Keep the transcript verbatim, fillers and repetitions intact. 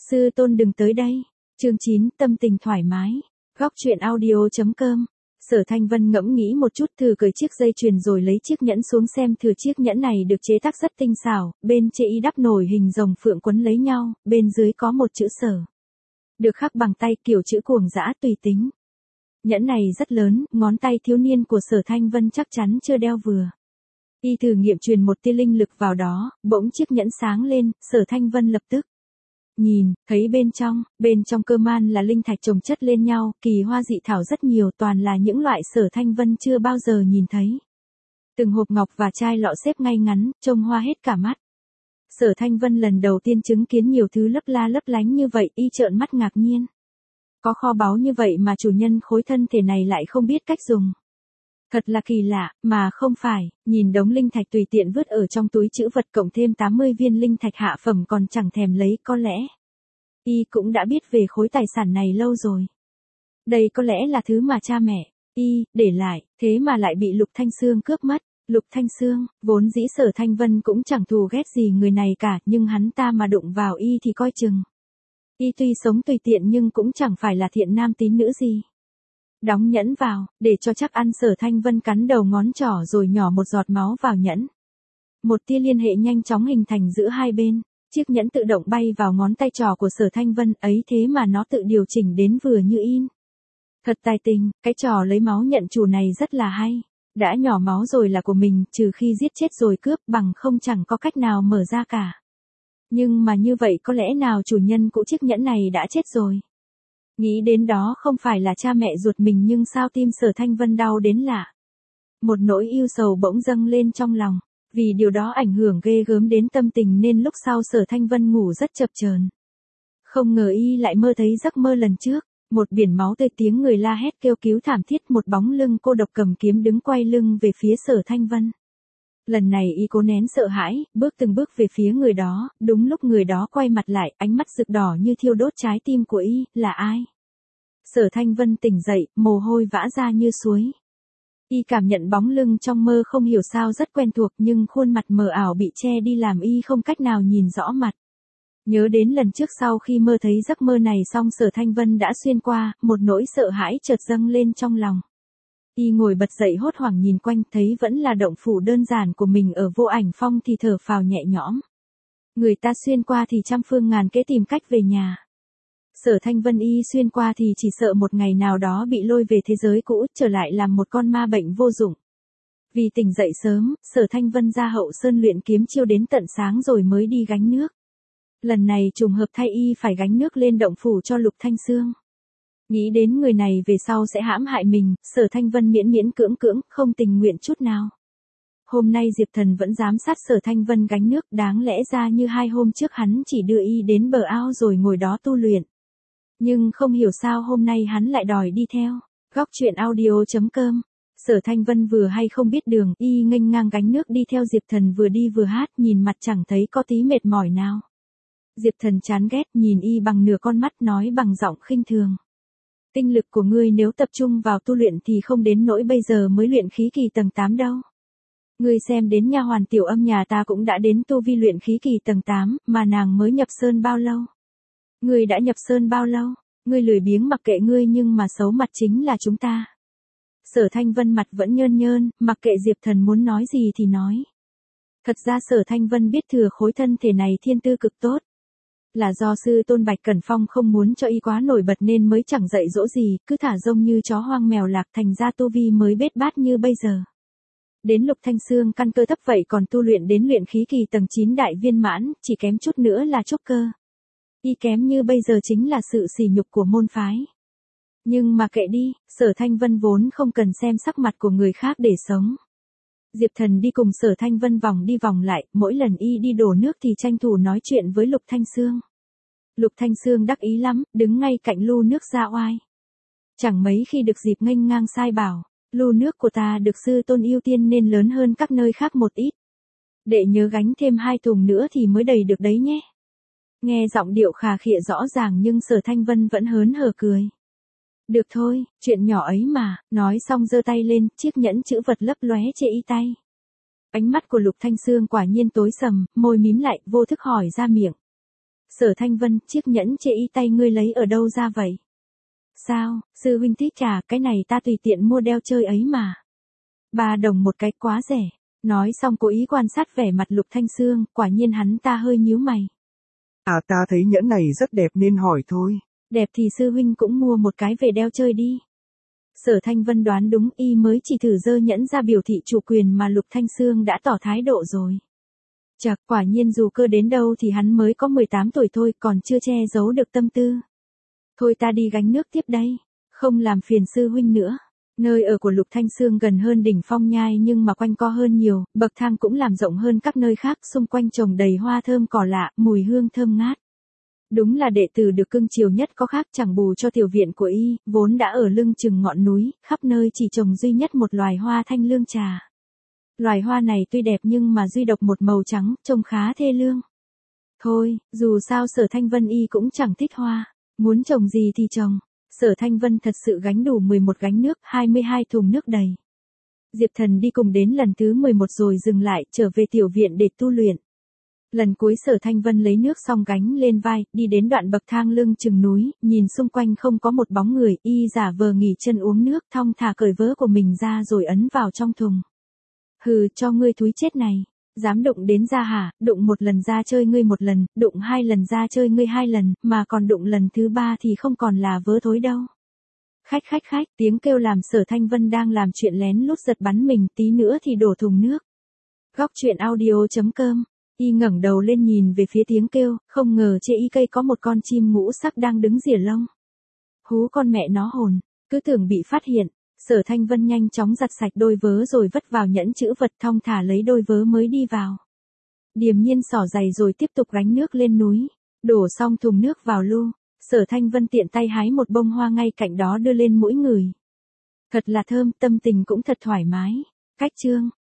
Sư tôn đừng tới đây. Chương chín, tâm tình thoải mái. Góc truyện audio chấm com. Sở Thanh Vân ngẫm nghĩ một chút, thử cởi chiếc dây chuyền rồi lấy chiếc nhẫn xuống xem thử. Chiếc nhẫn này được chế tác rất tinh xảo, bên trên y đắp nổi hình rồng phượng quấn lấy nhau, bên dưới có một chữ Sở. Được khắc bằng tay kiểu chữ cuồng dã tùy tính. Nhẫn này rất lớn, ngón tay thiếu niên của Sở Thanh Vân chắc chắn chưa đeo vừa. Y thử nghiệm truyền một tia linh lực vào đó, bỗng chiếc nhẫn sáng lên, Sở Thanh Vân lập tức nhìn, thấy bên trong, bên trong cơ man là linh thạch chồng chất lên nhau, kỳ hoa dị thảo rất nhiều, toàn là những loại Sở Thanh Vân chưa bao giờ nhìn thấy. Từng hộp ngọc và chai lọ xếp ngay ngắn, trông hoa hết cả mắt. Sở Thanh Vân lần đầu tiên chứng kiến nhiều thứ lấp la lấp lánh như vậy, y trợn mắt ngạc nhiên. Có kho báu như vậy mà chủ nhân khối thân thể này lại không biết cách dùng. Thật là kỳ lạ, mà không phải, nhìn đống linh thạch tùy tiện vứt ở trong túi trữ vật cộng thêm tám mươi viên linh thạch hạ phẩm còn chẳng thèm lấy, có lẽ y cũng đã biết về khối tài sản này lâu rồi. Đây có lẽ là thứ mà cha mẹ y để lại, thế mà lại bị Lục Thanh Xương cướp mất. Lục Thanh Xương, vốn dĩ Sở Thanh Vân cũng chẳng thù ghét gì người này cả, nhưng hắn ta mà đụng vào y thì coi chừng. Y tuy sống tùy tiện nhưng cũng chẳng phải là thiện nam tín nữ gì. Đóng nhẫn vào, để cho chắc ăn. Sở Thanh Vân cắn đầu ngón trỏ rồi nhỏ một giọt máu vào nhẫn. Một tia liên hệ nhanh chóng hình thành giữa hai bên. Chiếc nhẫn tự động bay vào ngón tay trỏ của Sở Thanh Vân, ấy thế mà nó tự điều chỉnh đến vừa như in. Thật tài tình, cái trò lấy máu nhận chủ này rất là hay. Đã nhỏ máu rồi là của mình, trừ khi giết chết rồi cướp, bằng không chẳng có cách nào mở ra cả. Nhưng mà như vậy có lẽ nào chủ nhân của chiếc nhẫn này đã chết rồi. Nghĩ đến đó không phải là cha mẹ ruột mình nhưng sao tim Sở Thanh Vân đau đến lạ. Một nỗi ưu sầu bỗng dâng lên trong lòng, vì điều đó ảnh hưởng ghê gớm đến tâm tình nên lúc sau Sở Thanh Vân ngủ rất chập chờn. Không ngờ y lại mơ thấy giấc mơ lần trước, một biển máu tươi, tiếng người la hét kêu cứu thảm thiết, một bóng lưng cô độc cầm kiếm đứng quay lưng về phía Sở Thanh Vân. Lần này y cố nén sợ hãi, bước từng bước về phía người đó, đúng lúc người đó quay mặt lại, ánh mắt rực đỏ như thiêu đốt trái tim của y, là ai? Sở Thanh Vân tỉnh dậy, mồ hôi vã ra như suối. Y cảm nhận bóng lưng trong mơ không hiểu sao rất quen thuộc nhưng khuôn mặt mờ ảo bị che đi làm y không cách nào nhìn rõ mặt. Nhớ đến lần trước sau khi mơ thấy giấc mơ này xong Sở Thanh Vân đã xuyên qua, một nỗi sợ hãi chợt dâng lên trong lòng. Y ngồi bật dậy hốt hoảng nhìn quanh, thấy vẫn là động phủ đơn giản của mình ở Vô Ảnh Phong thì thở phào nhẹ nhõm. Người ta xuyên qua thì trăm phương ngàn kế tìm cách về nhà. Sở Thanh Vân y xuyên qua thì chỉ sợ một ngày nào đó bị lôi về thế giới cũ, trở lại làm một con ma bệnh vô dụng. Vì tỉnh dậy sớm, Sở Thanh Vân ra Hậu Sơn luyện kiếm chiêu đến tận sáng rồi mới đi gánh nước. Lần này trùng hợp thay y phải gánh nước lên động phủ cho Lục Thanh Xương. Nghĩ đến người này về sau sẽ hãm hại mình, Sở Thanh Vân miễn miễn cưỡng cưỡng, không tình nguyện chút nào. Hôm nay Diệp Thần vẫn giám sát Sở Thanh Vân gánh nước, đáng lẽ ra như hai hôm trước hắn chỉ đưa y đến bờ ao rồi ngồi đó tu luyện. Nhưng không hiểu sao hôm nay hắn lại đòi đi theo. Góc truyện audio chấm com. Sở Thanh Vân vừa hay không biết đường, y nghênh ngang gánh nước đi theo Diệp Thần vừa đi vừa hát, nhìn mặt chẳng thấy có tí mệt mỏi nào. Diệp Thần chán ghét nhìn y bằng nửa con mắt, nói bằng giọng khinh thường. Tinh lực của ngươi nếu tập trung vào tu luyện thì không đến nỗi bây giờ mới luyện khí kỳ tầng tám đâu. Ngươi xem đến nha hoàn Tiểu Âm nhà ta cũng đã đến tu vi luyện khí kỳ tầng tám, mà nàng mới nhập sơn bao lâu? Ngươi đã nhập sơn bao lâu? Ngươi lười biếng mặc kệ ngươi nhưng mà xấu mặt chính là chúng ta. Sở Thanh Vân mặt vẫn nhơn nhơn, mặc kệ Diệp Thần muốn nói gì thì nói. Thật ra Sở Thanh Vân biết thừa khối thân thể này thiên tư cực tốt. Là do sư tôn Bạch Cẩn Phong không muốn cho y quá nổi bật nên mới chẳng dạy dỗ gì, cứ thả rông như chó hoang mèo lạc, thành ra tu vi mới bết bát như bây giờ. Đến Lục Thanh Xương căn cơ thấp vậy còn tu luyện đến luyện khí kỳ tầng chín đại viên mãn, chỉ kém chút nữa là trúc cơ. Y kém như bây giờ chính là sự sỉ nhục của môn phái. Nhưng mà kệ đi, Sở Thanh Vân vốn không cần xem sắc mặt của người khác để sống. Diệp Thần đi cùng Sở Thanh Vân vòng đi vòng lại, mỗi lần y đi đổ nước thì tranh thủ nói chuyện với Lục Thanh Xương. Lục Thanh Xương đắc ý lắm, đứng ngay cạnh lu nước ra oai. Chẳng mấy khi được dịp nghênh ngang sai bảo, lu nước của ta được sư tôn ưu tiên nên lớn hơn các nơi khác một ít. Đệ nhớ gánh thêm hai thùng nữa thì mới đầy được đấy nhé. Nghe giọng điệu khà khịa rõ ràng nhưng Sở Thanh Vân vẫn hớn hở cười. Được thôi, chuyện nhỏ ấy mà, nói xong giơ tay lên, chiếc nhẫn chữ vật lấp lóe trên y tay. Ánh mắt của Lục Thanh Xương quả nhiên tối sầm, môi mím lại, vô thức hỏi ra miệng. Sở Thanh Vân, chiếc nhẫn chê y tay ngươi lấy ở đâu ra vậy? Sao, sư huynh thích trà, cái này ta tùy tiện mua đeo chơi ấy mà. Ba đồng một cái quá rẻ. Nói xong cố ý quan sát vẻ mặt Lục Thanh Xương, quả nhiên hắn ta hơi nhíu mày. À ta thấy nhẫn này rất đẹp nên hỏi thôi. Đẹp thì sư huynh cũng mua một cái về đeo chơi đi. Sở Thanh Vân đoán đúng, y mới chỉ thử giơ nhẫn ra biểu thị chủ quyền mà Lục Thanh Xương đã tỏ thái độ rồi. Chà, quả nhiên dù cơ đến đâu thì hắn mới có mười tám tuổi thôi, còn chưa che giấu được tâm tư. Thôi ta đi gánh nước tiếp đây, không làm phiền sư huynh nữa. Nơi ở của Lục Thanh Xương gần hơn đỉnh Phong Nhai nhưng mà quanh co hơn nhiều, bậc thang cũng làm rộng hơn các nơi khác, xung quanh trồng đầy hoa thơm cỏ lạ, mùi hương thơm ngát. Đúng là đệ tử được cưng chiều nhất có khác, chẳng bù cho tiểu viện của y, vốn đã ở lưng chừng ngọn núi, khắp nơi chỉ trồng duy nhất một loài hoa thanh lương trà. Loài hoa này tuy đẹp nhưng mà duy độc một màu trắng, trông khá thê lương. Thôi, dù sao Sở Thanh Vân y cũng chẳng thích hoa, muốn trồng gì thì trồng. Sở Thanh Vân thật sự gánh đủ mười một gánh nước, hai mươi hai thùng nước đầy. Diệp Thần đi cùng đến lần thứ mười một rồi dừng lại, trở về tiểu viện để tu luyện. Lần cuối Sở Thanh Vân lấy nước xong gánh lên vai, đi đến đoạn bậc thang lưng chừng núi, nhìn xung quanh không có một bóng người, y giả vờ nghỉ chân uống nước, thong thả cởi vớ của mình ra rồi ấn vào trong thùng. Hừ, cho ngươi thúi chết này, dám đụng đến ra hả, đụng một lần ra chơi ngươi một lần, đụng hai lần ra chơi ngươi hai lần, mà còn đụng lần thứ ba thì không còn là vớ thối đâu. Khách khách khách, tiếng kêu làm Sở Thanh Vân đang làm chuyện lén lút giật bắn mình, tí nữa thì đổ thùng nước. Góc truyện audio chấm com. Y ngẩng đầu lên nhìn về phía tiếng kêu, không ngờ trên y cây có một con chim ngũ sắc đang đứng rỉa lông. Hú con mẹ nó hồn, cứ tưởng bị phát hiện. Sở Thanh Vân nhanh chóng giặt sạch đôi vớ rồi vất vào nhẫn chữ vật, thong thả lấy đôi vớ mới đi vào. Điềm nhiên xỏ giày rồi tiếp tục gánh nước lên núi. Đổ xong thùng nước vào lu, Sở Thanh Vân tiện tay hái một bông hoa ngay cạnh đó đưa lên mũi người. Thật là thơm, tâm tình cũng thật thoải mái. Cách chương.